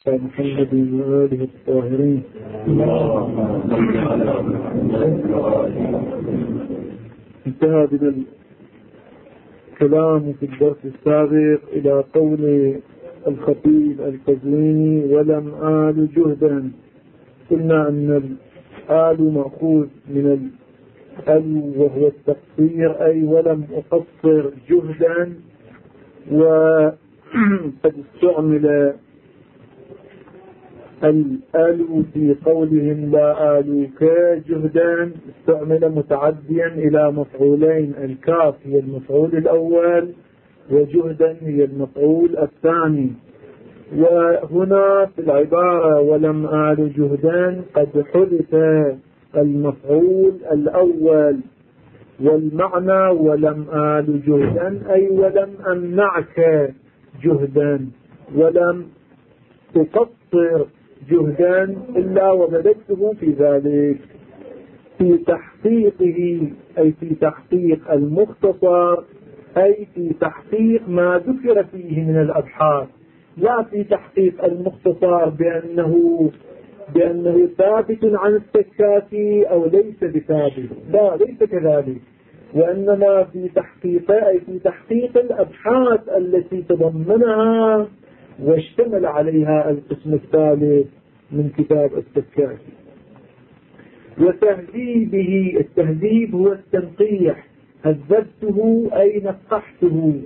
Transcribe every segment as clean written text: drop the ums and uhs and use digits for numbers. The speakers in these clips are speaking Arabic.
محمد وآله الطاهرين. انتهى بنا الكلام في الدرس السابق إلى قول الخطيب القزويني ولم آل جهدا. قلنا أن الآل مأخوذ من الأل وهو التقصير، أي ولم أقصر جهدا. وقد استعمل الآل في قولهم لا آلوك جهدا، استعمل متعديا إلى مفعولين، الكاف هي المفعول الأول وجهدا هي المفعول الثاني. وهنا في العبارة ولم آل جهدا قد حذف المفعول الأول، والمعنى ولم آل جهدا أي ولم أمنعك جهدا، ولم تقصر جهدا إلا وبدأته في ذلك في تحقيقه، أي في تحقيق المختصر، أي في تحقيق ما ذكر فيه من الأبحاث، لا في تحقيق المختصر بأنه ثابت عن السكاتي أو ليس بثابت، لا ليس كذلك، وإنما في تحقيق، أي في تحقيق الأبحاث التي تضمنها واشتمل عليها القسم الثالث من كتاب السكاتي. وتهذيبه، التهذيب هو التنقيح، هذبته أي نقحته،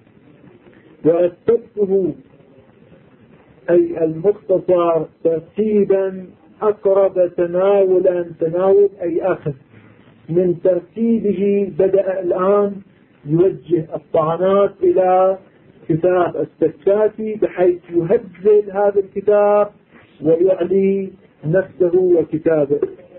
ورتبته أي المختصر ترتيبا أقرب تناولا، تناول أي أخذ من ترتيبه. بدأ الآن يوجه الطعنات إلى كتاب السكاتي بحيث يهذب هذا الكتاب ويعلي نفسه وكتابه.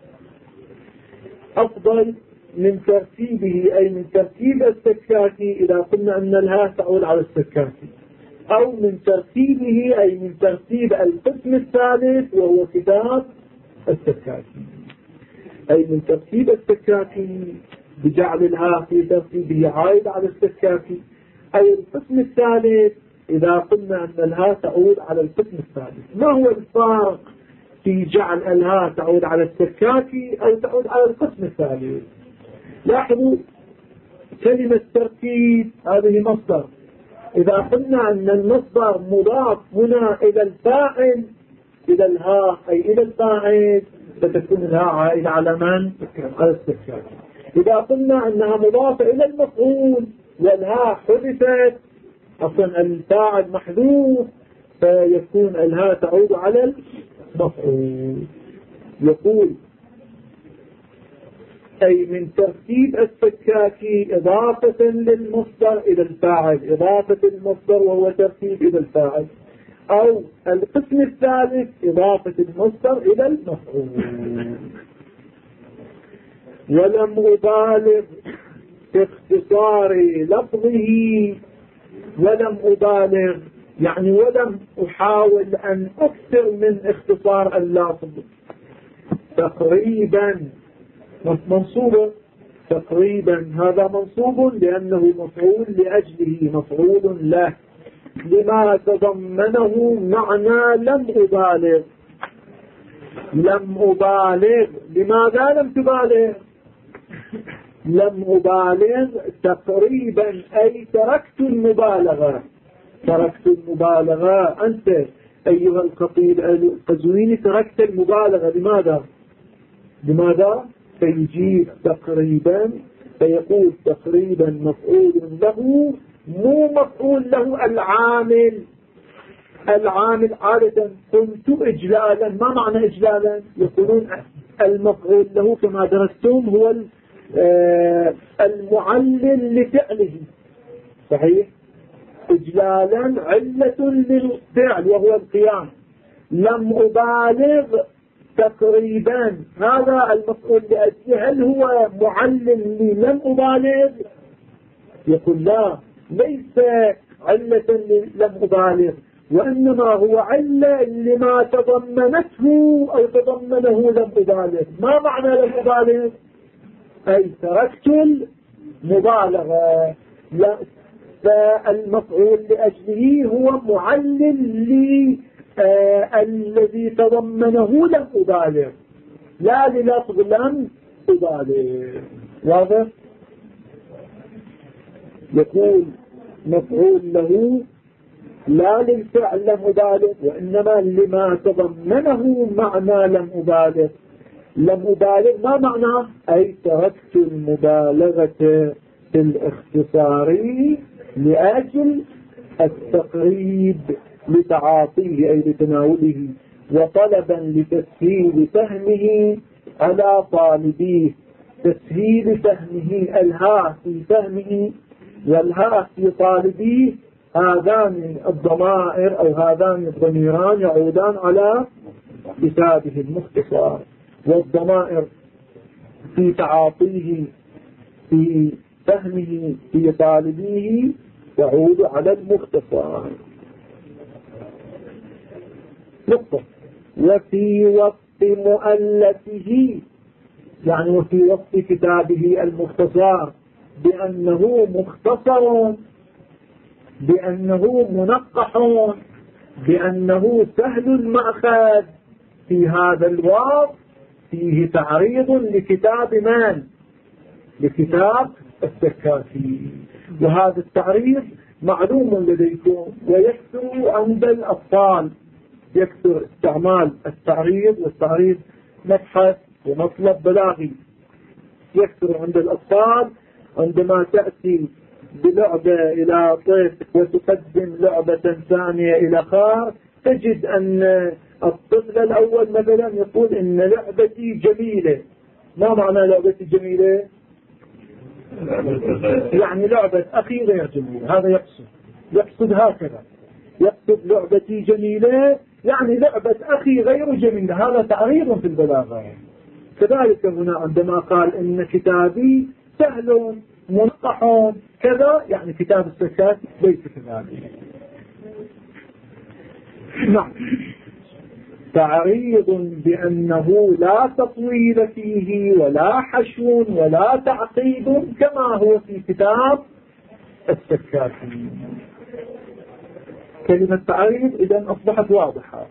أفضل من ترتيبه أي من ترتيب السكاتي إذا قلنا أن الهاء تعود على السكاتي، أو من ترتيبه أي من ترتيب القسم الثالث وهو كتاب السكاتي، أي من ترتيب السكاتي بجعل الهاء في ترتيبه عائد على السكاتي، أي القسم الثالث إذا قلنا أن الهاء تعود على القسم الثالث. ما هو الفرق في جعل الهاء تعود على السكاتي أو تعود على القسم الثالث؟ لاحظوا كلمة ترتيب هذه مصدر، إذا قلنا أن المصدر مضاف هنا إلى الفاعل إلى الهاء أي إلى الفاعل فتكون الهاء عائدة على من؟ على السكاتي. إذا قلنا أنها مضافة إلى المفعول والهاء حذفت، أصلا الفاعل محذوف، فيكون الهاء تعود على المفعول. يقول أي من ترتيب السكاكي إضافة للمصدر إلى الفاعل، إضافة المصدر وهو ترتيب إلى الفاعل، أو القسم الثالث إضافة المصدر إلى المفعول. ولم أبالغ في اختصار لفظه، ولم أبالغ يعني ولم أحاول أن أكثر من اختصار اللفظ. تقريبا منصوب، تقريبا هذا منصوب لأنه مفعول لأجله، مفعول له لما تضمنه معنى لم أبالغ. لم أبالغ، لماذا لم تبالغ؟ لم أبالغ تقريبا أي تركت المبالغة، تركت المبالغة. أنت أيها الخطيب القزويني تركت المبالغة، لماذا؟ فيجيب تقريبا فيقول تقريبا مفعول له، مو مفعول له العامل. العامل عادة قلت إجلالا، ما معنى إجلالا؟ يقولون المفعول له كما درستم هو المعلل لفعله، صحيح؟ إجلالا علة للفعل وهو القيام. لم أبالغ تقريبا هذا المفعول لأجله، هل هو معلل للم أبالغ؟ يقول لا، ليس علة لم أبالغ، وإنما هو علة لما تضمنته أو تضمنه لم أبالغ. ما معنى لم أبالغ؟ أي تركت المبالغة. فالمفعول لأجله هو معلل الذي تضمنه لم أبالغ، لا للفظ لم أبالغ. واضح؟ يقول مفعول له لا للفعل لم أبالغ، وإنما لما تضمنه معنى لم أبالغ. لم أبالغ ما معناه؟ أي تركت المبالغة في الاختصار لأجل التقريب لتعاطيه أي لتناوله، وطلبا لتسهيل فهمه على طالبيه. تسهيل فهمه، الهاء في فهمه والهاء في طالبيه، هذان الضمائر أو هذان الضميران يعودان على كتابه المختصر، والضمائر في تعاطيه في فهمه في طالبيه يعود على المختصر. نقطة. وفي وقت مؤلفه، يعني وفي وقت كتابه المختصر، بأنه مختصر، بأنه منقح، بأنه سهل المأخذ، في هذا الوقت فيه تعريض لكتاب من؟ لكتاب السكاكي. وهذا التعريض معلوم لديكم ويكثر عند الأطفال، يكثر استعمال التعريض، والتعريض مبحث ومطلب بلاغي. يكثر عند الأطفال عندما تأتي بلعبة إلى طفل وتقدم لعبة ثانية إلى آخر، تجد أن الطفل الأول مثلا يقول إن لعبتي جميلة. ما معنى لعبتي جميلة؟ يعني لعبة أخي غير جميلة، هذا يقصد هكذا، يقصد لعبتي جميلة يعني لعبة أخي غير جميلة. هذا تعريض في البلاغة. كذلك هنا عندما قال إن كتابي سهل منقح كذا، يعني كتاب السكاكي ليس كذلك. نعم. تعريض بأنه لا تطويل فيه ولا حشو ولا تعقيد كما هو في كتاب السكاكي. كلمة تعريض إذن أصبحت واضحة.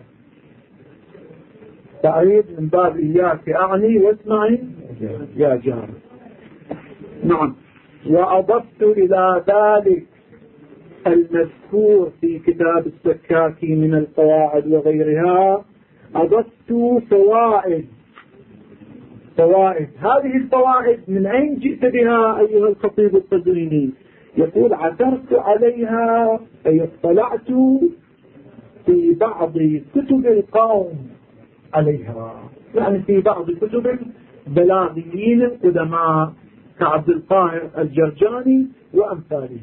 تعريض من باب إياك أعني واسمعي يا جار. نعم. وأضفت إلى ذلك المذكور في كتاب السكاكي من القواعد وغيرها، أضفت فوائد. هذه الفوائد من أين جئت بها أيها الخطيب القزويني؟ يقول عثرت عليها أي اطلعت في بعض كتب القوم عليها، يعني في بعض كتب بلاغيين القدماء كعبد القاهر الجرجاني وأمثاله،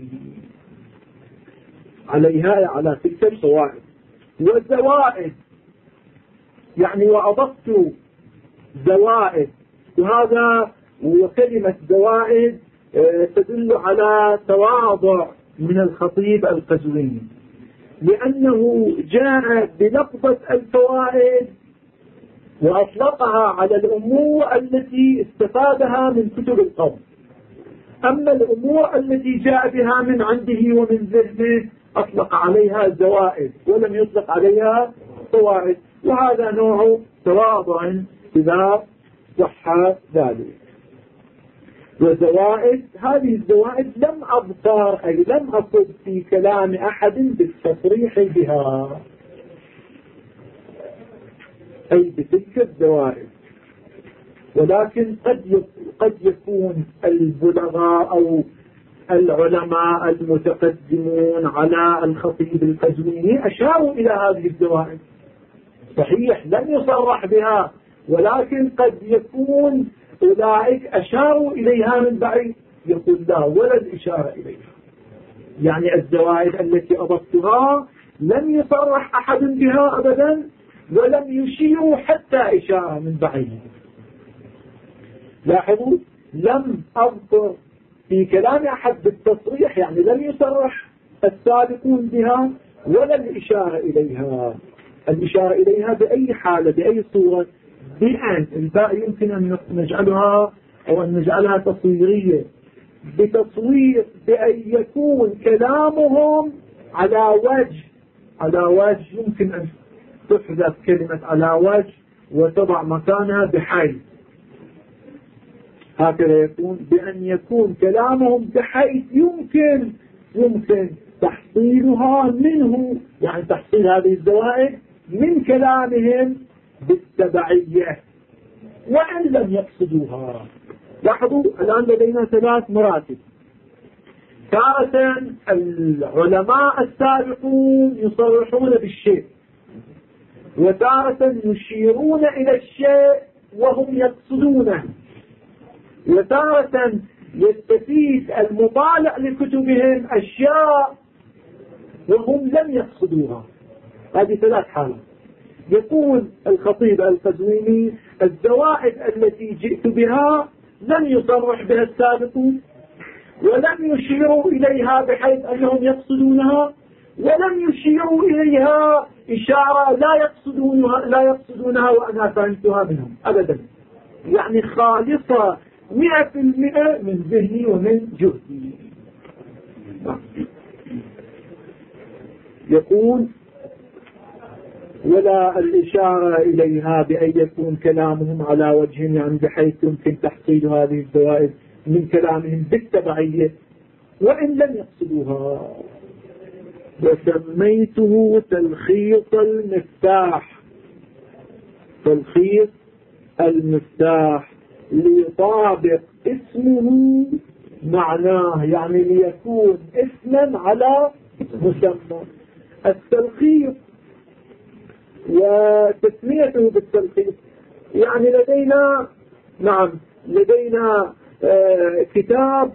عليها على تلك الفوائد. والزوائد يعني وأضفت زوائد، وكلمة زوائد تدل على تواضع من الخطيب القزويني، لأنه جاء بلفظة الفوائد وأطلقها على الأمور التي استفادها من كتب القوم. أما الأمور التي جاء بها من عنده ومن ذهنه أطلق عليها زوائد ولم يطلق عليها فوائد، وهذا نوع تواضع إذا صح ذلك. وزوائد، هذه الزوائد لم أذكر أي لم أصد في كلام أحد بالتصريح بها، أي بتلك الزوائد، ولكن قد يكون البلغاء أو العلماء المتقدمون على الخطيب القزويني أشاروا إلى هذه الزوائد، صحيح لم يصرح بها، ولكن قد يكون أولئك أشاروا إليها من بعيد. يقول لا ولا الإشارة إليها، يعني الزوائد التي أضفتها لم يصرح أحد بها أبدا، ولم يشيروا حتى إشارة من بعيد. لاحظوا، لم أذكر في كلام أحد بالتصريح، يعني لم يصرح السابقون بها ولا الإشارة إليها. الإشارة إليها بأي حالة بأي صورة؟ بأن الباء يمكن أن نجعلها أو أن نجعلها تصويرية، بتصوير بأن يكون كلامهم على وجه يمكن أن تحذف كلمة على وجه وتضع مكانها بحيث. هكذا يكون بأن يكون كلامهم بحيث يمكن تحصيلها منه، يعني تحصيل هذه الزوائد من كلامهم بالتبعية وإن لم يقصدوها. لاحظوا الآن لدينا 3 مراتب. تارة العلماء السابقون يصرحون بالشيء، وتارة يشيرون إلى الشيء وهم يقصدونه، وتارة يستفيد المطالع لكتبهم أشياء وهم لم يقصدوها. هذه 3 حالات. يقول الخطيب القزويني: الزوائد التي جئت بها لم يصرح بها السابقون، ولم يشيروا إليها بحيث أنهم يقصدونها، ولم يشيروا إليها إشارة لا يقصدونها وأنا فهمتها منهم أبدا، يعني خالصة 100% من ذهني ومن جهدي. يقول: ولا الإشارة إليها بأن يكون كلامهم على وجه، يعني بحيث يمكن تحصيل هذه الزوائد من كلامهم بالتبعية وإن لم يقصدوها. وسميته تلخيص المفتاح. تلخيص المفتاح ليطابق اسمه معناه، يعني ليكون اسما على مسمى. التلخيص وتسميته بالتلخيص، يعني لدينا كتاب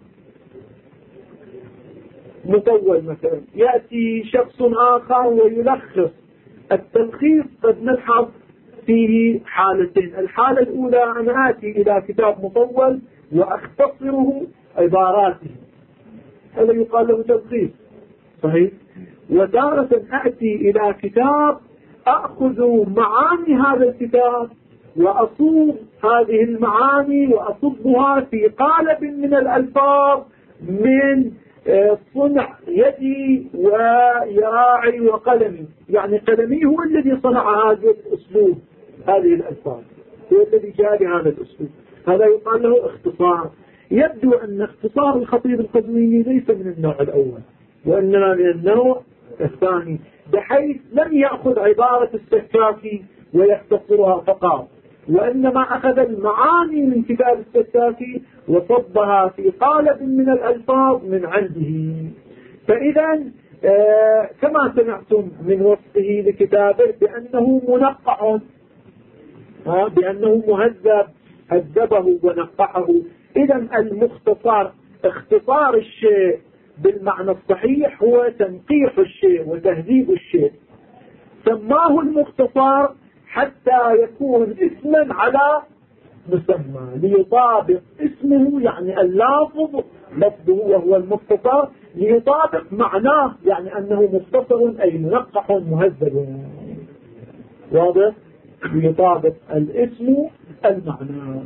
مطول مثلا، يأتي شخص آخر ويلخص. التلخيص قد نلحظ فيه حالتين: الحالة الأولى أن آتي إلى كتاب مطول وأختصره عباراته، هذا يقال له تلخيص، صحيح. وتارة آتي إلى كتاب أخذ معاني هذا الكتاب وأصوب هذه المعاني وأصبها في قالب من الألفاظ من صنع يدي ويراعي وقلمي، يعني قلمي هو الذي صنع هذا الأسلوب، هذه الألفاظ هو الذي جاء بهذا الأسلوب. هذا يقال له اختصار. يبدو أن اختصار الخطيب القزويني ليس من النوع الأول، وإنما من النوع الثاني، بحيث لم يأخذ عبارة السكاكي ويختصرها فقط، وإنما أخذ المعاني من كتاب السكاكي وصبها في قالب من الألفاظ من عنده. فإذا كما سمعتم من وصفه لكتابه بأنه منقع، بأنه مهذب، هذبه ونقحه. إذا المختصر، اختصار الشيء بالمعنى الصحيح هو تنقيح الشيء وتهذيب الشيء. سماه المختصر حتى يكون اسما على مسمى، ليطابق اسمه، يعني اللافظ لفظه وهو المختصر، ليطابق معناه، يعني أنه مختصر أي منقح مهذب. واضح؟ ليطابق الاسم المعنى.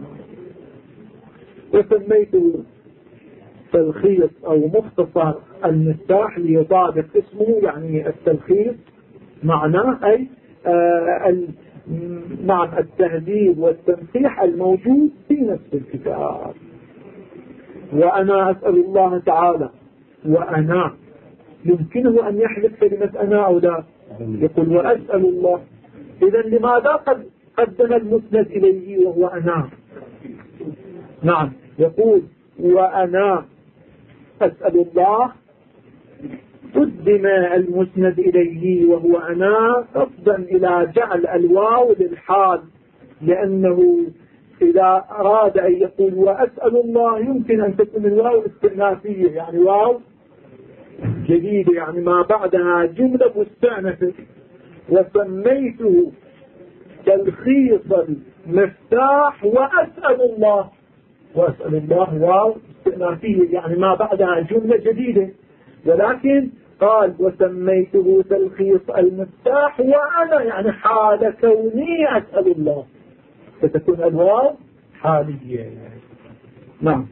وسميته تلخيص أو مختصر المفتاح ليطابق اسمه، يعني التلخيص معناه أي مع التهذيب والتنقيح الموجود في نفس الكتاب. وأنا أسأل الله تعالى، وأنا يمكنه أن يحذف كلمة أنا أو لا، يقول وأسأل الله. إذن لماذا قدم المسند إليه وهو أنا؟ نعم، يقول وأنا أسأل الله، قدم المسند إليه وهو أنا قصدا إلى جعل الواو للحال، لأنه إذا أراد أن يقول وأسأل الله يمكن أن تكون الواو استئنافية، يعني واو جديدة، يعني ما بعدها جملة مستأنفة. وسميته تلخيص المفتاح وأسأل الله. وأسأل الله واو استئنافية، يعني ما بعدها جملة جديدة، ولكن قال وسميته تلخيص المفتاح وأنا، يعني حال كوني أسأل الله، فتكون الواو حالية. نعم،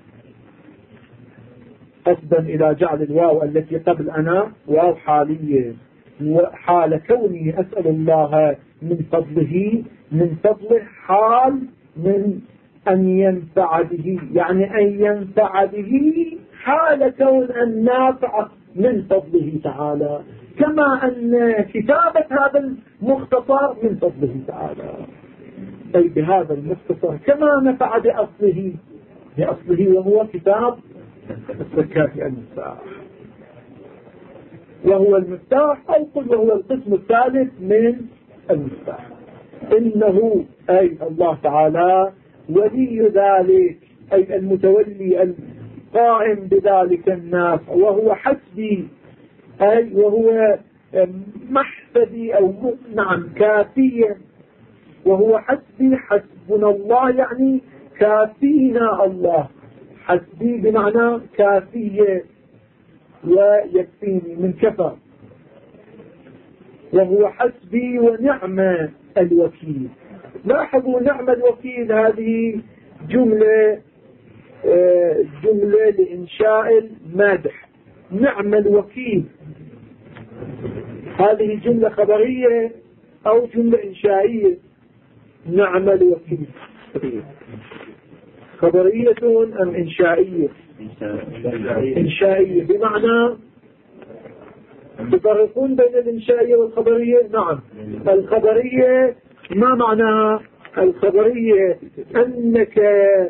قصدا إلى جعل الواو التي قبل أنا واو حالية، وحال كوني أسأل الله من فضله حال من أن ينفع به، يعني أن ينفع به حال كون النافع من فضله تعالى، كما أن كتابة هذا المختصر من فضله تعالى، أي بهذا المختصر كما نفع بأصله وهو كتاب الزكاة المفتاح، وهو المفتاح، أو قل وهو القسم الثالث من المفتاح. إنه أي الله تعالى ولي ذلك، أي المتولي القائم بذلك النافع، وهو حسبي، أي وهو محسبي أو نعم كافيا، وهو حسبي حسبنا الله يعني كافينا الله، حسبي بمعنى كافية ويكفيني من كفى، وهو حسبي ونعم الوكيل. لاحظوا نعم الوكيل هذه جملة لإنشاء المادح. نعم الوكيل هذه جملة خبرية أو جملة إنشائية؟ نعم الوكيل خبرية أم إنشائية؟ إنشائية، بمعنى تفرقون بين الإنشائية والخبرية؟ نعم. الخبرية ما معناها؟ الخبرية أنك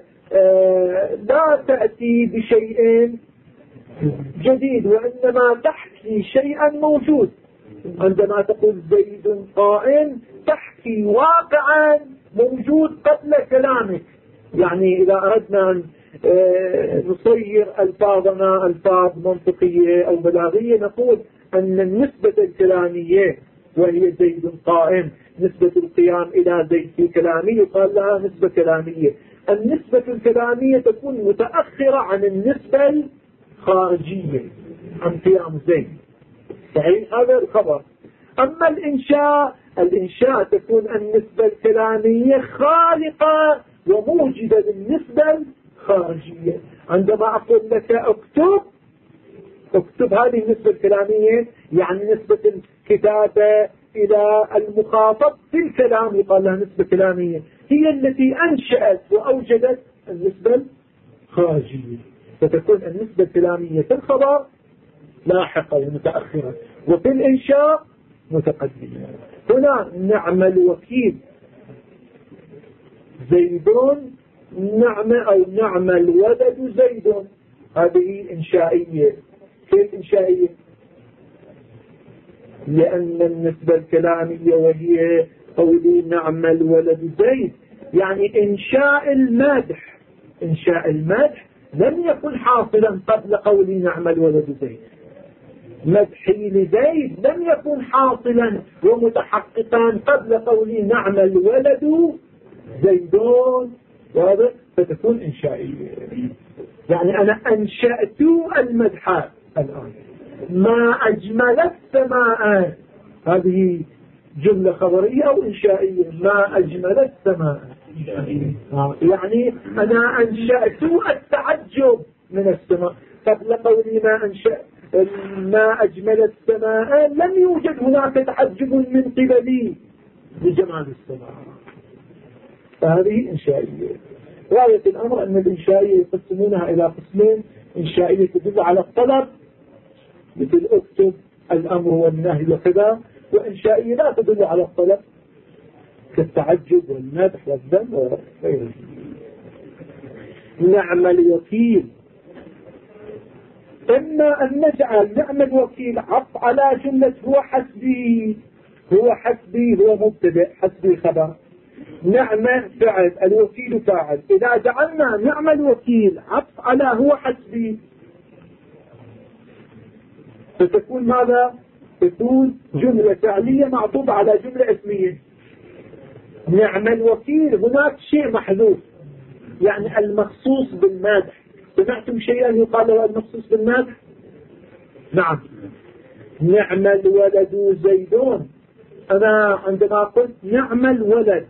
لا تأتي بشيء جديد، وإنما تحكي شيئا موجود. عندما تقول زيد قائم تحكي واقعا موجود قبل كلامك. يعني إذا أردنا أن نصير ألفاظنا ألفاظ منطقية أو بلاغية، نقول أن النسبة الكلامية وهي زيد قائم، نسبة القيام إلى زيد في كلامي يقال لها نسبة كلامية. النسبة الكلامية تكون متأخرة عن النسبة الخارجية عن قيام زيد، صحيح؟ هذا الخبر. أما الإنشاء تكون النسبة الكلامية خالقة وموجدة للنسبة الخارجية. عندما أقول لك اكتب هذه النسبة الكلامية، يعني نسبة الكتابة إلى المخاطب في الكلام يقال لها نسبة كلامية، هي التي أنشأت وأوجدت النسبة الخارجية. فتكون النسبة الكلامية في الخبر لاحقة ومتأخرة، وفي الإنشاء متقدمة. هنا نعم الوكيل زيدون، نعم أو نعم الولد زيد، هذه إنشائية. كيف إنشائية؟ لأن النسبة الكلامية وهي قولي نعم الولد زيد، يعني إنشاء المدح لم يكن حاصلا قبل قولي نعم الولد زيد. مدحي لزيد لم يكن حاصلا ومتحققا قبل قولي نعم الولد زيدون، واضح؟ فتكون إنشائية. يعني أنا أنشأت المدح الآن. ما أجمل السماء، هذه جملة خبرية أو إنشائية؟ ما أجمل السماء، يعني أنا أنشأت التعجب من السماء قبل قولي ما أجمل السماء. لم يوجد هناك تعجب من قبلي لجمال السماء، فهذه إنشائية. غاية الأمر أن الإنشائية يقسمونها إلى قسمين: إنشائية تدل على الطلب مثل اكتب الأمر والنهي وكذا، وإنشائية لا تدل على الطلب كالتعجب والمدح والذم وغيره. نعم الوكيل، إما أن نجعل نعم الوكيل عطف على جملة هو حسبي هو مبتدأ، حسبي خبر، نعم فعل، الوكيل فاعل. إذا جعلنا نعم الوكيل عطف على هو حسبي فتكون ماذا؟ تكون جملة فعلية معطوفة على جملة اسمية. نعم الوكيل هناك شيء محذوف، يعني المخصوص بالمدح. سمعتم شيئا يقال له المخصوص بالمدح؟ نعم. نعم الولد زيدون، أنا عندما قلت نعم الولد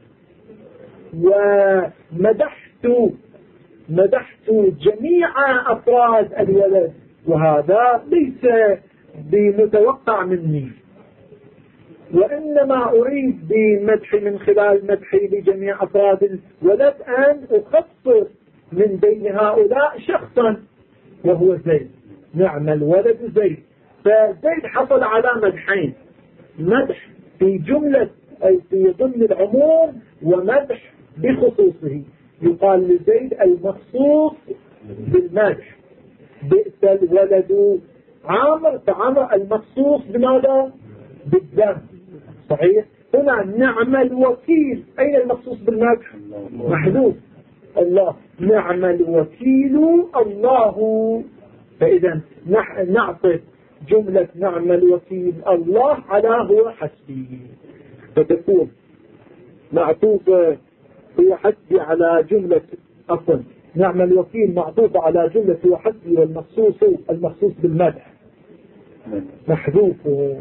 ومدحت جميع أفراد الولد، وهذا ليس بمتوقع مني، وإنما أريد بمدح من خلال مدحي لجميع أفراد الولد أن أخصص من بين هؤلاء شخصا وهو زيد. نعم الولد زيد. فزيد حصل على مدحين، مدح في جملة أي في ضمن العموم ومدح بخصوصه. يقال لزيد المخصوص بالمدح، بئس الولد عامر، فعمر المخصوص بماذا؟ بالذم. صحيح. هنا نعم الوكيل، أين المخصوص بالمدح؟ محذوف الله. نعم الوكيل الله. فإذا نعطف جملة نعم الوكيل الله على هو حسبي، فتكون معطوفة هو حسبي على جملة نعم الوكيل معطوفة على جملة هو حسبي، والمخصوص بالمدح محذوف.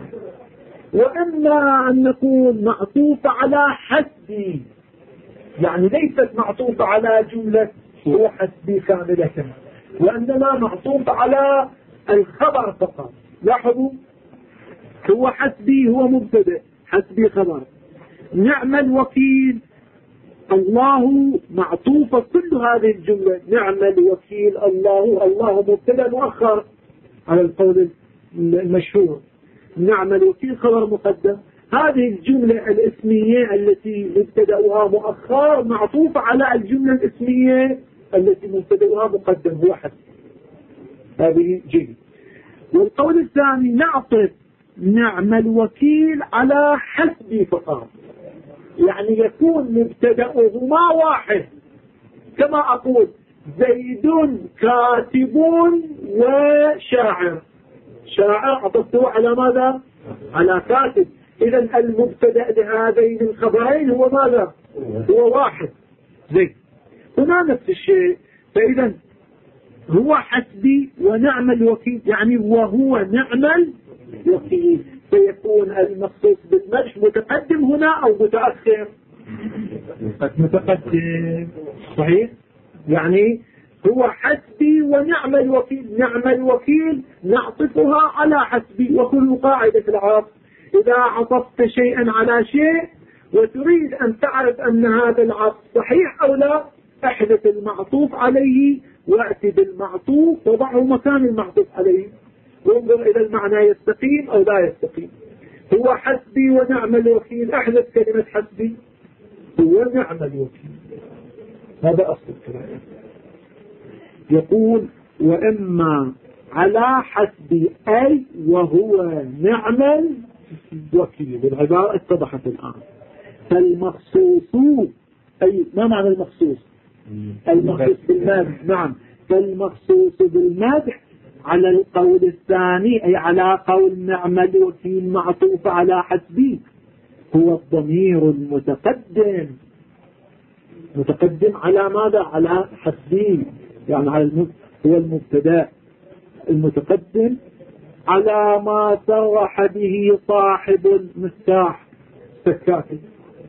وإما أن نكون معطوفة على حسبي، يعني ليست معطوفة على جملة هو حسبي كاملة، وإنما معطوفة على الخبر فقط. لاحظوا، هو حسبي هو مبتدأ، حسبي خبر. نعم الوكيل الله معطوفة كل هذه الجملة. نعم الوكيل الله مبتدأ مؤخر على القول المشهور. نعم الوكيل خبر مقدم. هذه الجملة الاسمية التي مبتدأها مؤخر معطوفة على الجملة الاسمية التي مبتدأها مقدم هو حسب. هذه جيد. والقول الثاني نعطف نعم الوكيل على حسبي فقط، يعني يكون مبتدأهما واحد. كما أقول زيد كاتب وشاعر، شاعر عطفته على ماذا؟ على كاتب. إذا المبتدأ لهذين الخبرين هو ماذا؟ هو واحد زيد. هنا نفس الشيء. فإذا هو حسبي ونعم الوكيل، يعني وهو نعم الوكيل، فيكون المخصوص بالمدح متقدم هنا أو متأخر؟ متقدم. صحيح. يعني هو حسبي ونعم الوكيل. نعم الوكيل نعطفها على حسبي. وكل قاعدة في العرب إذا عطفت شيئا على شيء وتريد أن تعرف أن هذا العطف صحيح أو لا، احذف المعطوف عليه وأتي بالمعطوف وضعه مكان المعطوف عليه وانظر إلى المعنى يستقيم أو لا يستقيم. هو حسبي ونعم الوكيل، احذف كلمة حسبي، هو نعم الوكيل. هذا أصل الكلام. يقول وإما على حسبي أي وهو نعم الوكيل. العبارة اتضحت الآن. فالمخصوص أي ما معنى المخصوص؟ المخصوص بالمدح. نعم. فالمخصوص بالمدح على القول الثاني أي على قول نعم الوكيل معطوف على حسبي هو الضمير المتقدم. متقدم على ماذا؟ على حسبي، يعني على هو المبتدا المتقدم على ما صرح به صاحب المفتاح السكاكي.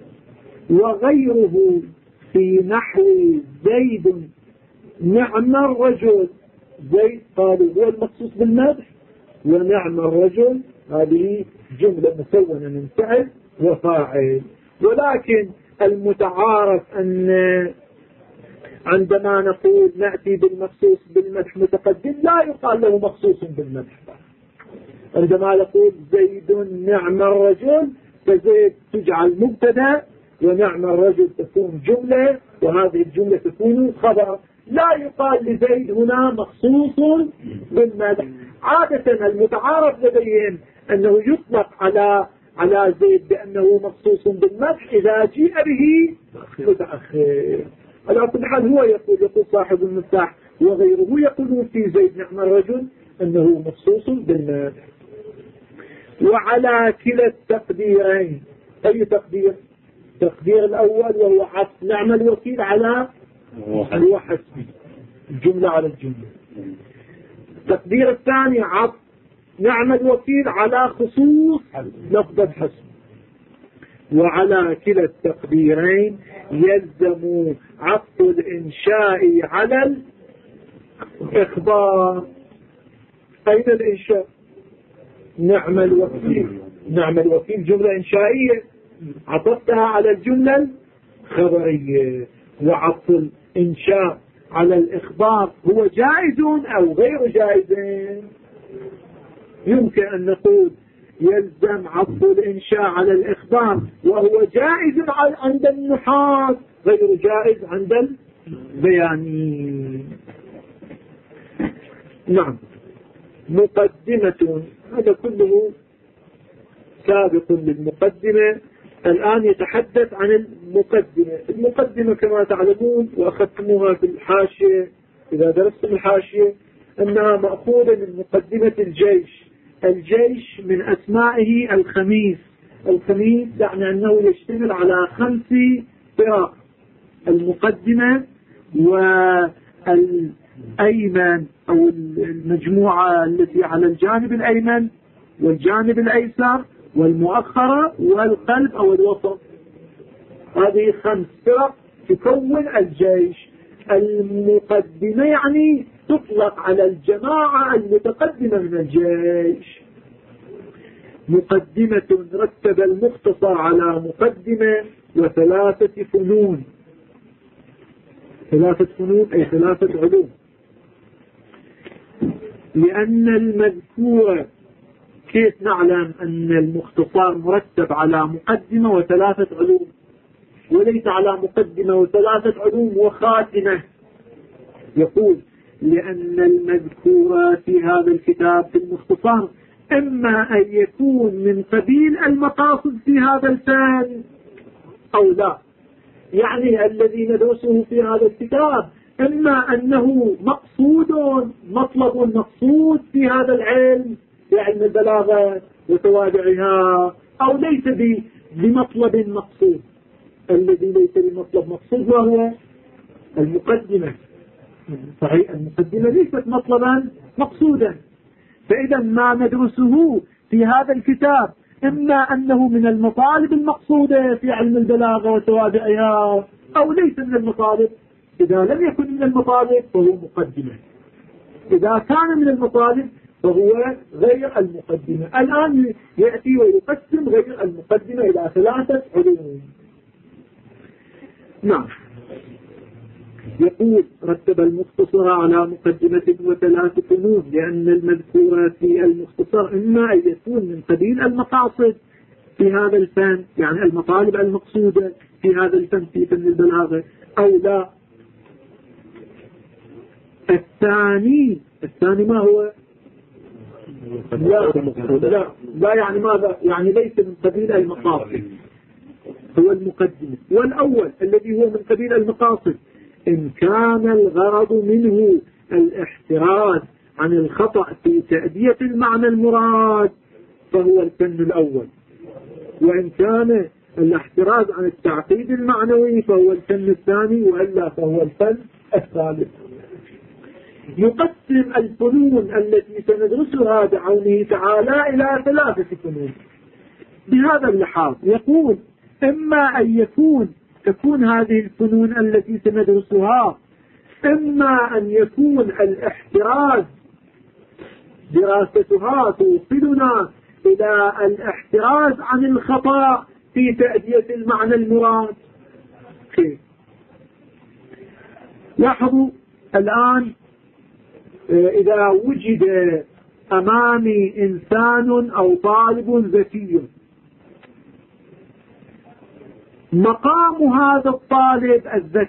وغيره في نحو زيد نعم الرجل. زيد قالوا هو المخصوص بالمدح، ونعم الرجل هذه جملة مكونة من فعل وفاعل. ولكن المتعارف أن عندما نقول نأتي بالمخصوص بالمدح متقدم لا يقال له مخصوص بالمدح. عندما نقول زيد نعم الرجل فزيد تجعل مبتدا ونعم الرجل تكون جملة وهذه الجملة تكون خبر. لا يقال لزيد هنا مخصوص بالمدح. عادة المتعارف لديهم أنه يطلق على زيد بأنه مخصوص بالمدح إذا جيء به متأخر. على كل حال هو يقول صاحب المفتاح وغيره يقولون في زيد نعم الرجل أنه مخصوص بالمدح. وعلى كلا التقديرين. أي تقدير؟ التقدير الأول وهو عطف نعم الوكيل على هو حسبي، الجملة على الجملة. التقدير الثاني عطف نعم الوكيل على خصوص لفظة حسب. وعلى كلا التقديرين يلزم عطف الإنشاء على الإخبار. أين الإنشاء؟ نعم الوكيل نعم الوكيل جملة إنشائية عطفتها على الجملة الخبرية، وعطف الإنشاء على الإخبار هو جائز أو غير جائز؟ يمكن أن نقول يلزم عطف الإنشاء على الإخبار وهو جائز عند النحاة غير جائز عند البيانيين. نعم. مقدمة، هذا كله سابق للمقدمة. الآن يتحدث عن المقدمة. المقدمة كما تعلمون وأخذتموها في الحاشية إذا درستم الحاشية أنها مأخوذة من مقدمة الجيش. الجيش من أسمائه الخميس. الخميس يعني أنه يشتمل على 5 فرق: المقدمة والأيمن أو المجموعة التي على الجانب الأيمن والجانب الأيسر والمؤخرة والقلب أو الوسط. هذه 5 فرق تكون الجيش. المقدمة يعني تطلق على الجماعة المتقدمة من الجيش. مقدمة رتب المختصر على مقدمة و3 فنون. 3 فنون أي 3 علوم، لأن المذكور كيف نعلم أن المختصر مرتب على مقدمة و3 علوم وليس على مقدمة و3 علوم وخاتمة؟ يقول لأن المذكور في هذا الكتاب في المختصر إما أن يكون من قبيل المقاصد في هذا الفن أو لا. يعني الذي ندرسه في هذا الكتاب إما أنه مقصود مطلب مقصود في هذا العلم، في علم البلاغة وتوابعها، أو ليس بمطلب مقصود. الذي ليس بمطلب مقصود وهو المقدمة. صحيح المقدمة ليست مطلبا مقصودا. فإذا ما ندرسه في هذا الكتاب إما أنه من المطالب المقصودة في علم البلاغة وتوابعها أو ليس من المطالب. إذا لم يكن من المطالب فهو مقدمة، إذا كان من المطالب فهو غير المقدمة. الآن يأتي ويقسم غير المقدمة إلى 3 علوم. نعم. يقول رتب المختصر على مقدمة و3 فنون، لأن المذكور في المختصر إما أن يكون من قبيل المقاصد في هذا الفن، يعني المطالب المقصودة في هذا الفن في فن البلاغة، أو لا. الثاني ما هو؟ لا يعني ماذا؟ يعني ليس من قبيل المقاصد، هو المقدمة. والأول الذي هو من قبيل المقاصد إن كان الغرض منه الاحتراز عن الخطأ في تأدية المعنى المراد فهو الفن الأول، وإن كان الاحتراز عن التعقيد المعنوي فهو الفن الثاني، وإلا فهو الفن الثالث. يقسم الفنون التي سندرسها بعونه تعالى إلى 3 فنون بهذا اللحاظ. يقول إما أن تكون هذه الفنون التي سندرسها إما أن يكون الاحتراز دراستها توصلنا إلى الاحتراز عن الخطأ في تأدية المعنى المراد. لاحظوا الآن إذا وجد أمامي إنسان أو طالب ذكي، مقام هذا الطالب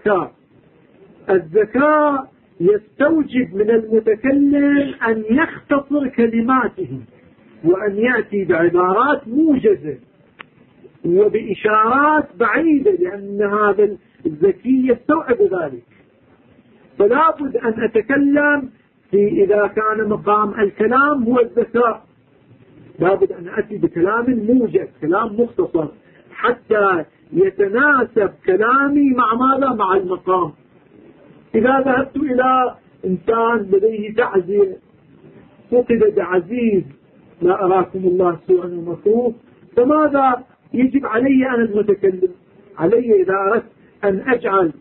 الذكاء يستوجب من المتكلم أن يختصر كلماته وأن يأتي بعبارات موجزة وبإشارات بعيدة، لأن هذا الذكي يستوعب ذلك. فلا بد أن أتكلم إذا كان مقام الكلام هو الذكاء، لا بد أن أتي بكلام موجز، كلام مختصر، حتى يتناسب كلامي مع ماذا؟ مع المقام. إذا ذهبت إلى إنسان لديه تعزية، فقد بعزيز لا أراكم الله سوءا ومكروه، فماذا يجب علي أنا المتكلم؟ علي إذا أردت أن أجعل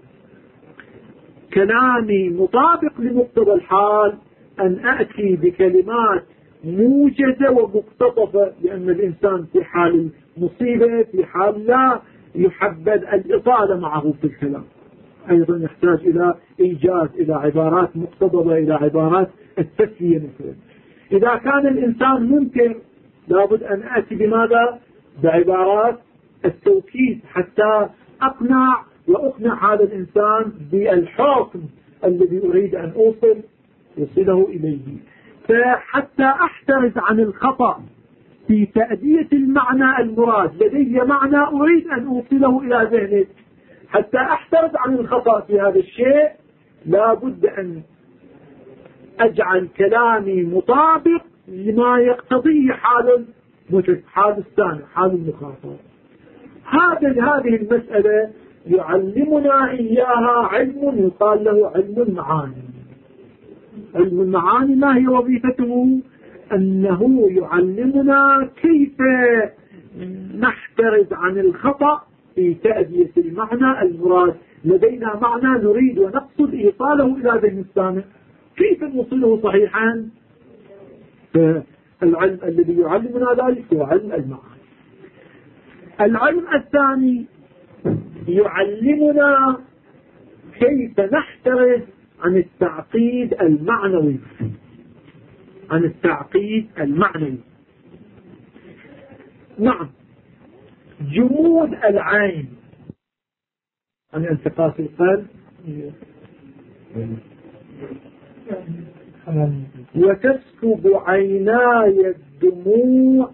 كلامي مطابق لمقتضى الحال أن أأتي بكلمات موجزة ومقتطفة، لأن الإنسان في حال المصيبة في حال لا يحبذ الإطالة معه في الكلام، أيضا يحتاج إلى إيجاز، إلى عبارات مقتضبة، إلى عبارات التسلية مثلا. إذا كان الإنسان منكر لابد أن أتي بماذا؟ بعبارات التوكيد حتى أقنع وأقنع هذا الإنسان بالحكم الذي أريد أن أوصله إليه. فحتى أحترز عن الخطأ في تأدية المعنى المراد، لدي معنى أريد أن أوصله إلى ذهنك، حتى أحترز عن الخطأ في هذا الشيء لابد أن أجعل كلامي مطابق لما يقتضيه حال الثاني، حال المخاطب. هذه المسألة يعلمنا إياها علم يقال له علم المعاني. علم المعاني ما هي وظيفته؟ أنه يعلمنا كيف نحترز عن الخطأ في تأدية المعنى المراد. لدينا معنى نريد ونقصد إيصاله إلى ذهن السامع، كيف نوصله صحيحا؟ فالعلم الذي يعلمنا ذلك هو علم المعاني. العلم الثاني يعلمنا كيف نحترز عن التعقيد المعنوي. عن التعقيد المعنوي. نعم، جمود العين عن انتقاص القلب وتسكب عيناي الدموع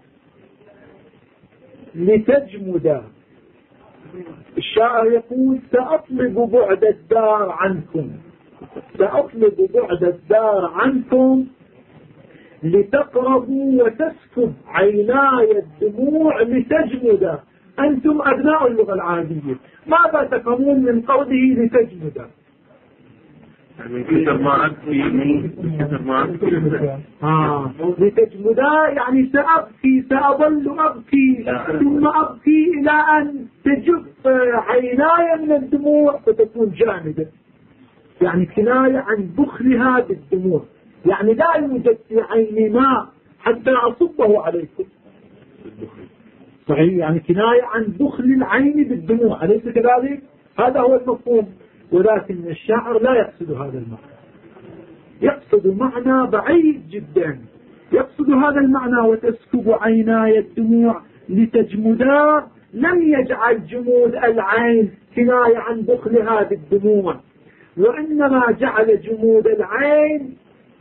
لتجمدا. الشاعر يقول سأطلب بعد الدار عنكم، سأطلب بعد الدار عنكم لتقربوا وتسكب عيناي الدموع لتجمدا. أنتم أبناء اللغة العربية، ماذا تفهمون من قوله لتجمدا؟ من كثر ما أبكي، من كثر ما أبكي. لتجمدا يعني سأبكي، سأظل أبكي ثم أبكي إلى أن تجف عيناي من الدموع فتكون جامدة. يعني كناية عن بخلها بالدموع، يعني لا يوجد في عيني ماء حتى أصبه عليكم. صحيح، يعني كناية عن بخل العين بالدموع، أليس كذلك؟ هذا هو المفهوم. ولكن الشاعر لا يقصد هذا المعنى، يقصد معنى بعيد جدا. يقصد هذا المعنى وتسكب عيناي الدموع لتجمدا، لم يجعل جمود العين كناية عن بخلها بالدموع، وإنما جعل جمود العين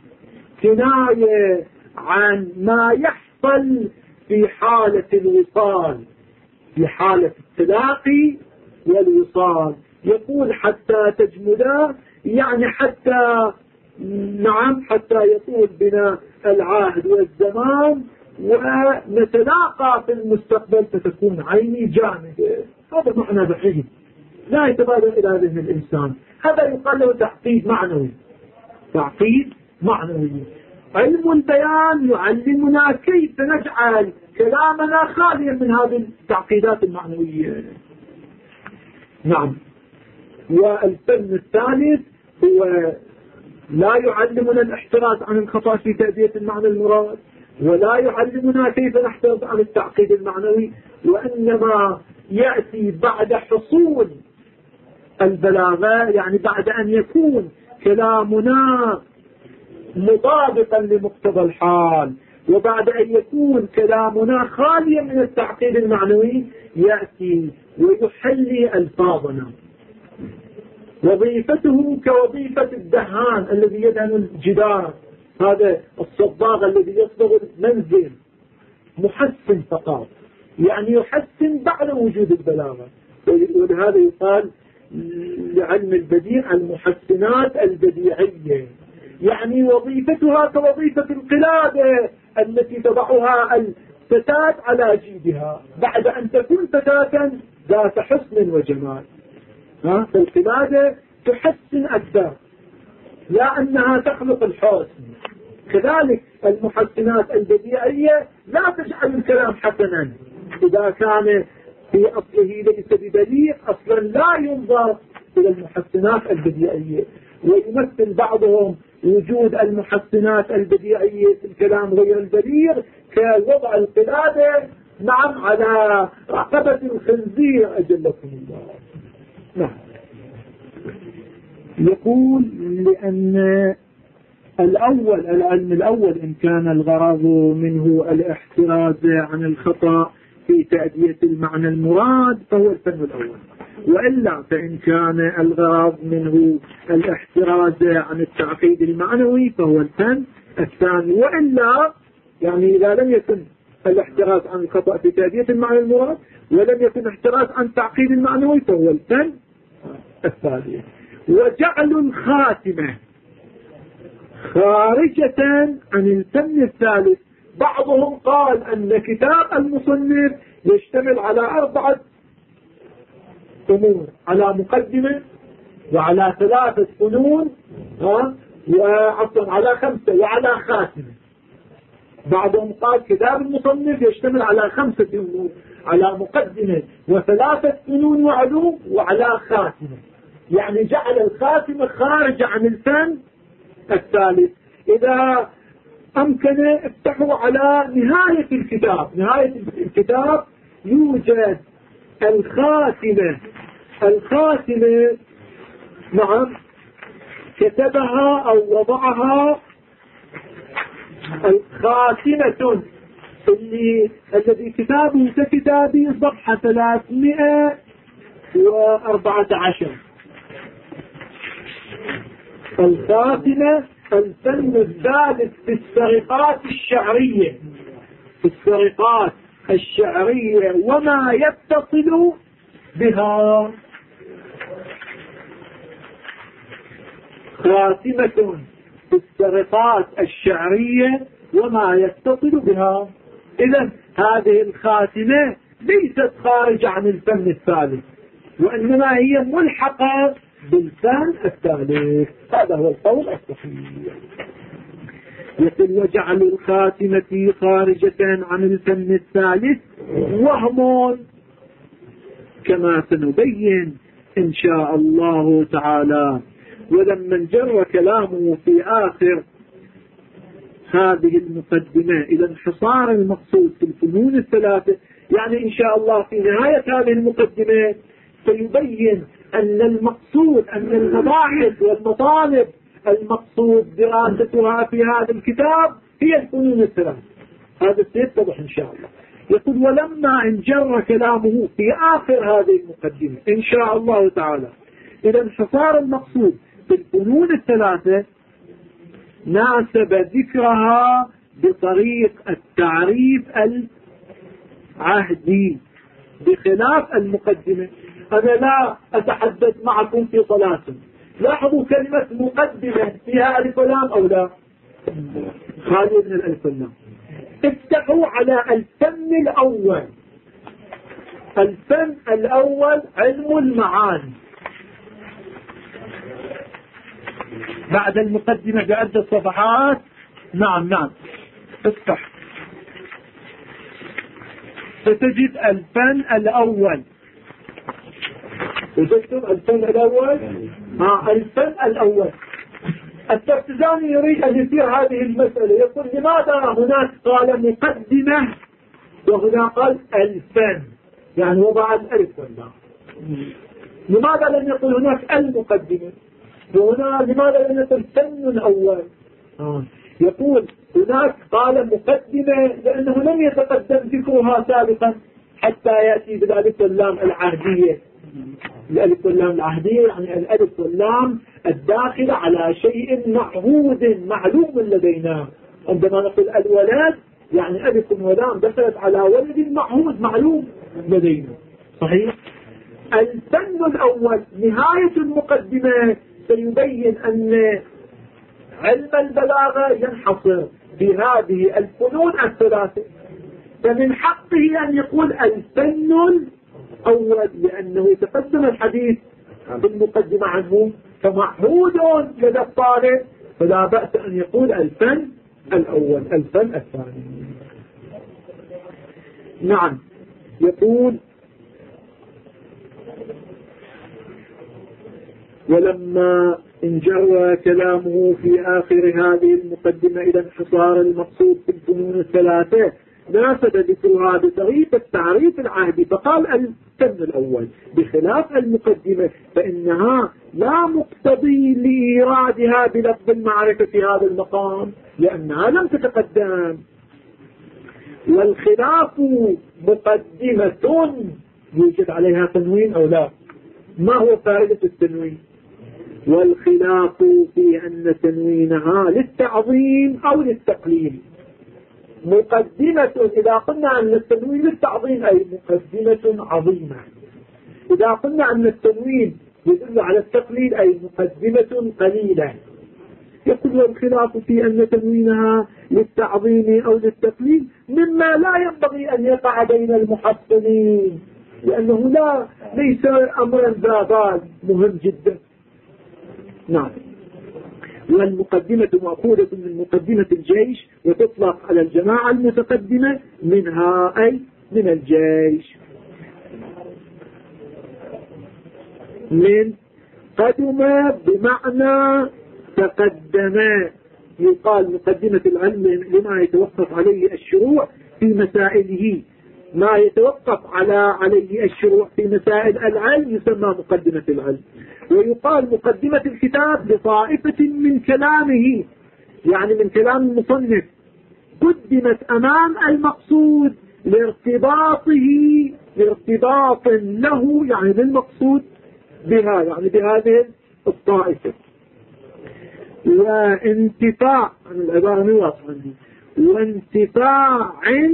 كناية عن ما يحصل في حالة الوصال، في حالة التلاقي والوصال. يقول حتى تجمدا يعني حتى، نعم، حتى يطول بنا العهد والزمان ونتلاقى في المستقبل فتكون عيني جامدة. هذا معنى بعيد لا يتبادر إلى ذهن الإنسان. هذا يقال له تعقيد معنوي. تعقيد معنوي. علم البيان يعلمنا كيف نجعل كلامنا خاليا من هذه التعقيدات المعنوية. نعم. والفن الثالث هو لا يعلمنا الاحتراز عن الخطأ في تأدية المعنى المراد، ولا يعلمنا كيف نحترز عن التعقيد المعنوي، وإنما يأتي بعد حصول البلاغة، يعني بعد أن يكون كلامنا مطابقا لمقتضى الحال، وبعد أن يكون كلامنا خاليا من التعقيد المعنوي يأتي ويحلي ألفاظنا. وظيفته كوظيفة الدهان الذي يدهن الجدار، هذا الصباغ الذي يصبغ المنزل، محسن فقط، يعني يحسن بعد وجود البلاغة. ولهذا يقال لعلم البديع المحسنات البديعية، يعني وظيفتها كوظيفة القلادة التي تضعها الفتاة على جيدها بعد أن تكون فتاة ذات حسن وجمال. فالقلادة تحسن أكثر، لا أنها تخلق الحسن. كذلك المحسنات البديعية لا تجعل الكلام حسنا إذا كان في أصله ليس ببليغ، أصلا لا ينظر إلى المحسنات البديعية. ويمثل بعضهم وجود المحسنات البديعية في الكلام غير البليغ كوضع القلادة نعم على رقبة الخنزير أجلكم الله. نعم. يقول لأن العلم الأول إن كان الغرض منه الاحتراز عن الخطأ في تأدية المعنى المراد فهو الفن الأول، وإلا فإن كان الغرض منه الاحتراز عن التعقيد المعنوي فهو الفن الثاني، وإلا يعني إذا لم يكن الاحتراز عن الخطأ في تأدية المعنى المراد ولم يكن احتراز عن التعقيد المعنوي فهو الفن الثاني. وجعل الخاتمة خارجة عن الفن الثالث، بعضهم قال أن كتاب المصنف يشتمل على 4 أمور، على مقدمة وعلى 3 فنون وعطا على 5 وعلى خاتمة. بعضهم قال كتاب المصنف يشتمل على 5 أمور، على مقدمة و3 فنون وعلوم وعلى خاتمة، يعني جعل الخاتمة خارجة عن الفن الثالث. إذا أمكن افتحوا على نهاية الكتاب، نهاية الكتاب يوجد الخاتمة نعم كتبها أو وضعها الخاتمة الذي كتابه ككتابي صفحة 314. الخاتمة الفن الثالث في السرقات الشعرية وما يتصل بها. خاتمة في السرقات الشعرية وما يتصل بها. إذن هذه الخاتمة ليست خارجة عن الفن الثالث، وإنما هي ملحقة بالفن الثالث. هذا هو القول الصحيح. يقول وجعل الخاتمة خارجة عن الفن الثالث وهم كما سنبين إن شاء الله تعالى. ولما انجر كلامه في آخر هذه المقدمة إلى انحصار المقصود في الفنون الثلاثة، يعني إن شاء الله في نهاية هذه المقدمة سيبين أن المقصود أن المباحث والمطالب المقصود دراستها في هذا الكتاب هي الفنون الثلاثة. هذا سيتضح إن شاء الله. يقول ولما انجر كلامه في آخر هذه المقدمة إن شاء الله تعالى إلى انحصار المقصود في الفنون الثلاثة، ناسب ذكرها بطريق التعريف العهدي بخلاف المقدمة. أنا لا أتحدث معكم في صلاة، لاحظوا كلمة مقدمة فيها ألف ولام أو لا؟ خالي من الألف واللام. افتحوا على الفن الأول. الفن الأول علم المعاني، بعد المقدمة بعدة صفحات. نعم افتح ستجد الفن الأول. وجدتم الفن الأول؟ الفن الأول. الترتزاني يريد أن يثير هذه المسألة، يقول لماذا هناك قال مقدمة وهنا قال الفن، يعني وضع الألف واللام. لماذا لم يقل هناك المقدمة وهنا لماذا لم يقل فن الأول؟ يقول هناك قال مقدمة لأنه لم يتقدم ذكرها سابقا حتى يأتي بالألف واللام العهدية. الألف واللام العهدية يعني الألف واللام الداخل على شيء معهود معلوم لدينا. عندما نقول الولد يعني ألف ولام دخلت على ولد معهود معلوم لدينا، صحيح؟ الفن الأول نهاية المقدمة سيبين أن علم البلاغة ينحصر في هذه الفنون الثلاثة، فمن حقه أن يقول الفن الأول لأنه يتقدم الحديث بالمقدمة عنه فمعهود لدى الطالب، فلا بأس أن يقول الفن الأول الفن الثاني. نعم. يقول ولما إن جرى كلامه في آخر هذه المقدمة إلى انحصار المقصود في الفنون الثلاثة ناسب ذكرها بطريقة تعريف العهد، فقال الفن الأول بخلاف المقدمة فإنها لا مقتضي لإيرادها بلفظ المعرفة في هذا المقام لأنها لم تتقدم. والخلاف مقدمة يوجد عليها تنوين أو لا؟ ما هو فائدة التنوين؟ والخلاف في أن تنوينها للتعظيم أو للتقليل. مقدمة إذا قلنا أن التنوين للتعظيم أي مقدمة عظيمة، إذا قلنا أن التنوين يدل على التقليل أي مقدمة قليلة. يقول والخلاف في أن تنوينها للتعظيم أو للتقليل مما لا ينبغي أن يقع بين المحصلين لأنه ليس أمرا ذا بال مهم جدا. نعم. والمقدمة مأخوذة من مقدمة الجيش وتطلق على الجماعة المتقدمة منها أي من الجيش. من قدم بمعنى تقدم، يقال مقدمة العلم لما يتوقف عليه الشروع في مسائله، ما يتوقف عليه الشروع في مسائل العلم يسمى مقدمة العلم. ويقال مقدمة الكتاب لطائفة من كلامه، يعني من كلام المصنف قدمت أمام المقصود لارتباط له يعني للمقصود بها، يعني بهذه الطائفة. وانتفاع عن العبارة من واضحة وانتفاع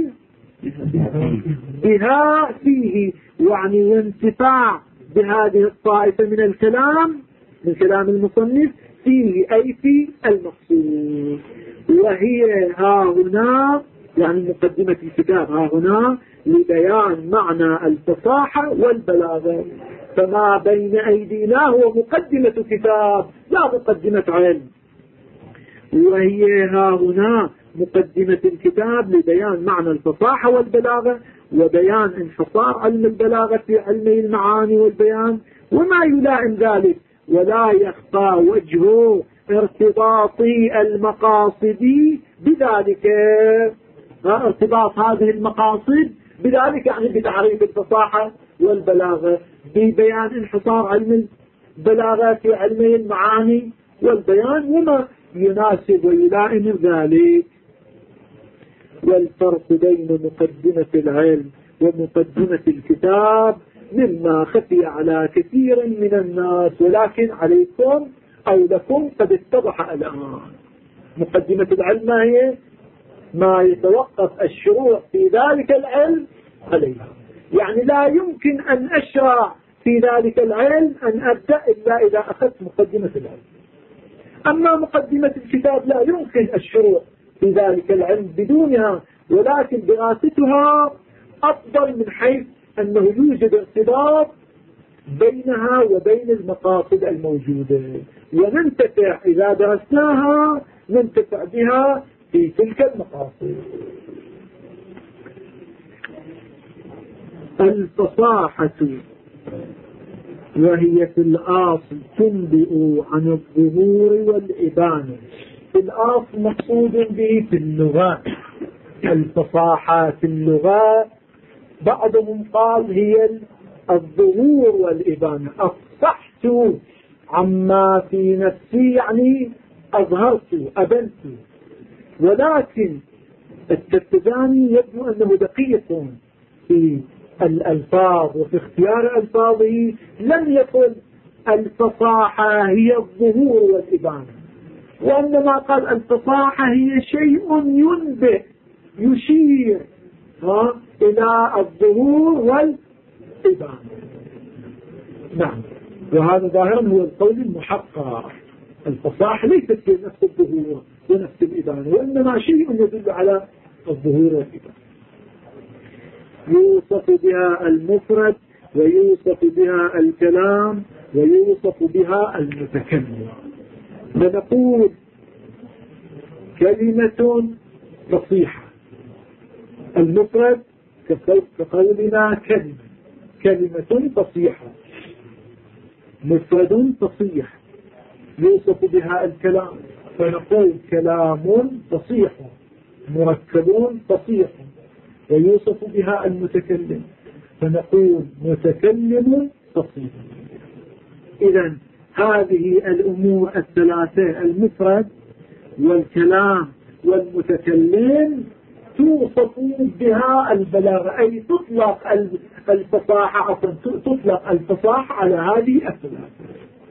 بها فيه، يعني وانتفاع بهذه الطائفة من الكلام من كلام المصنف فيه أي في المقصود. وهي ها هنا يعني مقدمة الكتاب ها هنا لبيان معنى الفصاحة والبلاغة، فما بين أيدينا هو مقدمة كتاب لا مقدمة علم. وهي ها هنا مقدمة الكتاب لبيان معنى الفصاحة والبلاغة وبيان انحصار علم البلاغة في علمي المعاني والبيان وما يلائم ذلك، ولا يخفى وجه ارتباط المقاصد بذلك. ارتباط هذه المقاصد بذلك يعني بتعريف الفصاحة والبلاغة، ببيان انحصار علم البلاغة في علمي المعاني والبيان وما يناسب ويلائم ذلك. والفرق بين مقدمة العلم ومقدمة الكتاب مما خفي على كثير من الناس ولكن عليكم أو لكم قد اتضح الآن. مقدمة العلم ما هي؟ ما يتوقف الشروع في ذلك العلم عليها، يعني لا يمكن أن أشرع في ذلك العلم أن أبدأ إلا إذا أخذت مقدمة العلم. أما مقدمة الكتاب لا يمكن الشروع في ذلك العلم بدونها، ولكن دراستها أفضل من حيث أنه يوجد ارتباط بينها وبين المقاصد الموجودة، وننتفع إذا درسناها ننتفع بها في تلك المقاصد. الفصاحة وهي في الأصل تنبئ عن الظهور والإبانة. في الأصل مقصود به في اللغة الفصاحة في اللغة، بعضهم قال هي الظهور والإبانة. أفصحت عما في نفسي يعني أظهرت أبنت، ولكن التفتزاني يبدو أنه دقيق في الألفاظ وفي اختيار ألفاظه، لم يقل الفصاحة هي الظهور والإبانة، وإنما قال الفصاحة هي شيء ينبئ يشير إلى الظهور والإبانة. نعم، وهذا ظاهرا هو القول المحقق. الفصاحة ليست في نفس الظهور ونفس الإبانة، وإنما شيء يدل على الظهور والإبانة. يوصف بها المفرد ويوصف بها الكلام ويوصف بها المتكلم. فنقول كلمة فصيحة، المفرد كقولنا كلمة فصيحة، مفرد فصيح. يوصف بها الكلام فنقول كلام فصيح مركب فصيح. ويوصف بها المتكلم فنقول متكلم فصيح. إذن هذه الأمور الثلاثة المفرد والكلام والمتكلم توصف بها البلاغة، أي تطلق الفصاحة تطلق الفصاحة على هذه الثلاثة.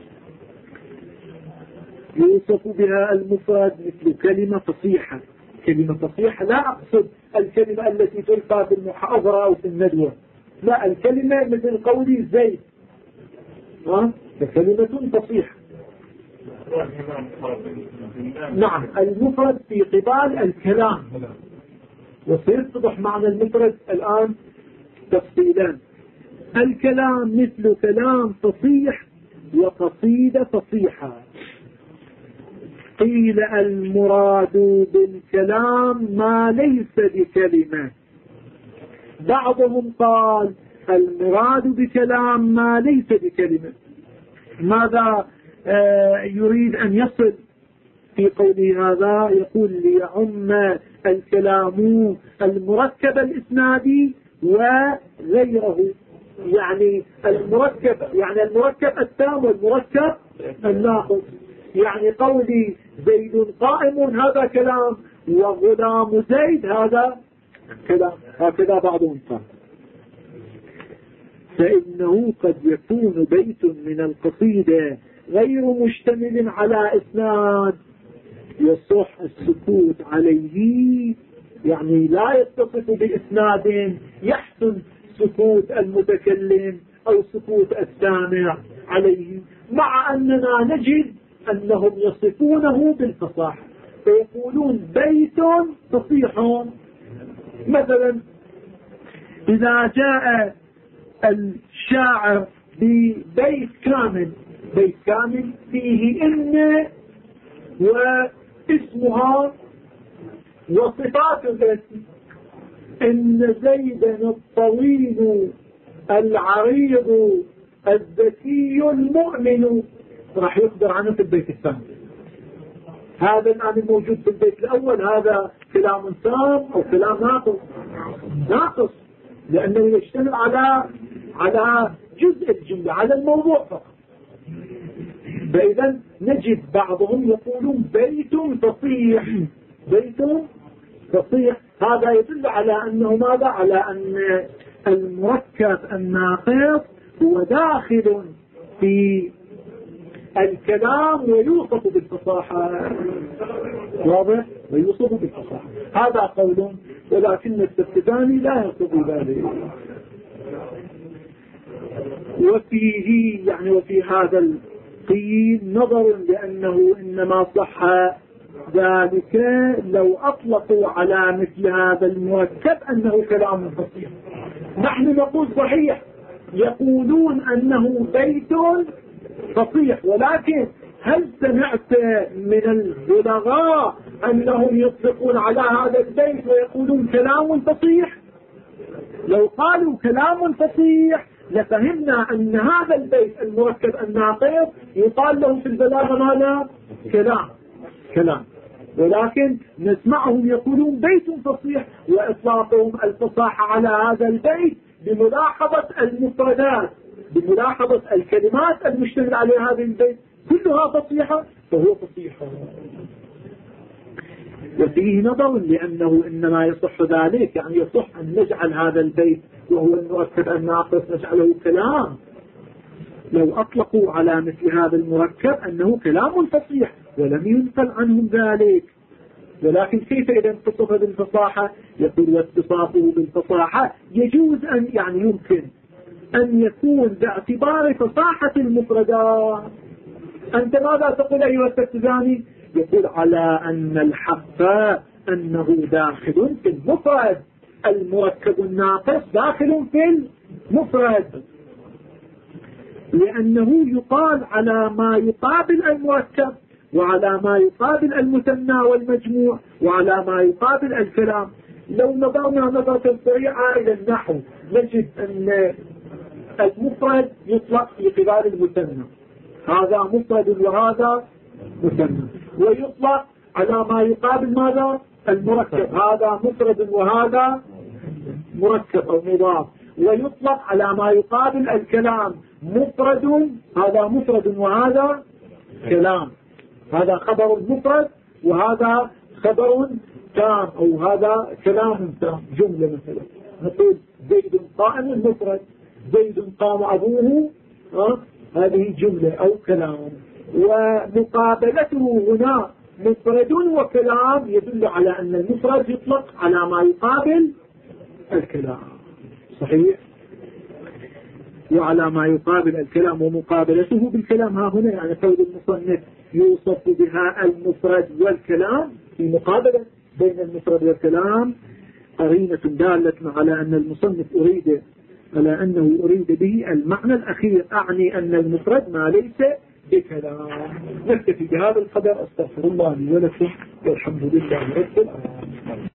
يوصف بها المفرد مثل كلمة فصيحة. كلمة فصيحة لا أقصد الكلمة التي تلقى في المحاضرة أو في الندوة، لا، الكلمة مثل قولي زيد كلمة فصيحة. نعم، المفرد في قبال الكلام، وسيتضح معنى المفرد الآن تفصيلا. الكلام مثل كلام فصيح وقصيدة فصيحة. قيل المراد بالكلام ما ليس بكلمة. بعضهم قال المراد بكلام ما ليس بكلمة. ماذا يريد أن يصل في قوله هذا؟ يقول ليعم الكلام المركب الإسنادي وغيره، يعني المركب التام والمركب الناقص. يعني قولي زيد قائم هذا كلام، وغلام زيد هذا كلام، هكذا بعضهم قال. فإنه قد يكون بيت من القصيدة غير مشتمل على إسناد يصح السكوت عليه، يعني لا يتصف بإسناد يحسن سكوت المتكلم أو سكوت السامع عليه، مع أننا نجد أنهم يصفونه بالفصاحة فيقولون بيت فصيح. مثلا إذا جاء الشاعر ببيت كامل، بيت كامل فيه إن واسمها وصفات الاسم، إن زيدا الطويل العريض الذكي المؤمن، راح يخبر عنه في البيت الثاني. هذا الآن الموجود في البيت الأول هذا كلام تام أو كلام ناقص، لأنه يشتمل على جزء الجملة، على الموضوع فقط. فإذا نجد بعضهم يقولون بيت فصيح، بيت فصيح. هذا يدل على أنه ماذا؟ على أن المركب الناقص هو داخل في الكلام ويوصف بالفصاحة. واضح؟ ويوصف بالفصاحة. هذا قول، ولكن السبتداني لا يقصد ذلك. وفيه يعني وفي هذا القيل نظر، لأنه إنما صح ذلك لو أطلقوا على مثل هذا المركب أنه كلام فصيح. نحن نقول صحيح، يقولون أنه بيت فصيح، ولكن هل سمعت من البلغاء أنهم يطلقون على هذا البيت ويقولون كلام فصيح؟ لو قالوا كلام فصيح لفهمنا أن هذا البيت المركب الناقص يقال له في البلاغة ماذا؟ كلام. ولكن نسمعهم يقولون بيت فصيح، وإطلاقهم الفصاحة على هذا البيت بملاحظة المفردات، بملاحظة الكلمات المشتمل عليها هذا البيت كلها فصيحة، فهو فصيح. وفيه نظر، لأنه إنما يصح ذلك، يعني يصح أن نجعل هذا البيت وهو المركب الناقص نجعله كلام لو أطلقوا على مثل هذا المركب أنه كلام فصيح ولم ينقل عنهم ذلك. ولكن كيف إذا اتصف بالفصاحة؟ يقول واتصافه بالفصاحة يجوز أن يعني يمكن أن يكون باعتبار فصاحة المفردات. أنت ماذا تقول أيها السبتزاني؟ يقول على أن الحق أنه داخل في المفرد، المركب الناقص داخل في المفرد، لأنه يقال على ما يقابل المركب وعلى ما يقابل المثنى والمجموع وعلى ما يقابل الكلام. لو نظرنا نظرة سريعة إلى النحو نجد أن المفرد يطلق في قبال المثنى، هذا مفرد وهذا مثنى. ويطلق على ما يقابل ماذا؟ المركب، هذا مفرد وهذا مركب أو مضاف. ويطلق على ما يقابل الكلام مفرد، هذا مفرد وهذا كلام، هذا خبر مفرد وهذا خبر تام، أو هذا كلام تام، جملة مثلا نقول زيد قائم مفرد، زيد قام أبوه، هذه جملة أو كلام. ومقابلته هنا مفرد وكلام يدل على أن المفرد يطلق على ما يقابل الكلام، صحيح؟ وعلى ما يقابل الكلام ومقابلته بالكلام. ها هنا يعني قول المصنف يوصف بها المفرد والكلام في مقابلة بين المفرد والكلام قرينة دالة على أن المصنف أريد به المعنى الأخير، أعني أن المفرد ما ليس بكلام. نكتفي بهذا القدر. أستغفر الله لي ولكم والحمد لله رب العالمين.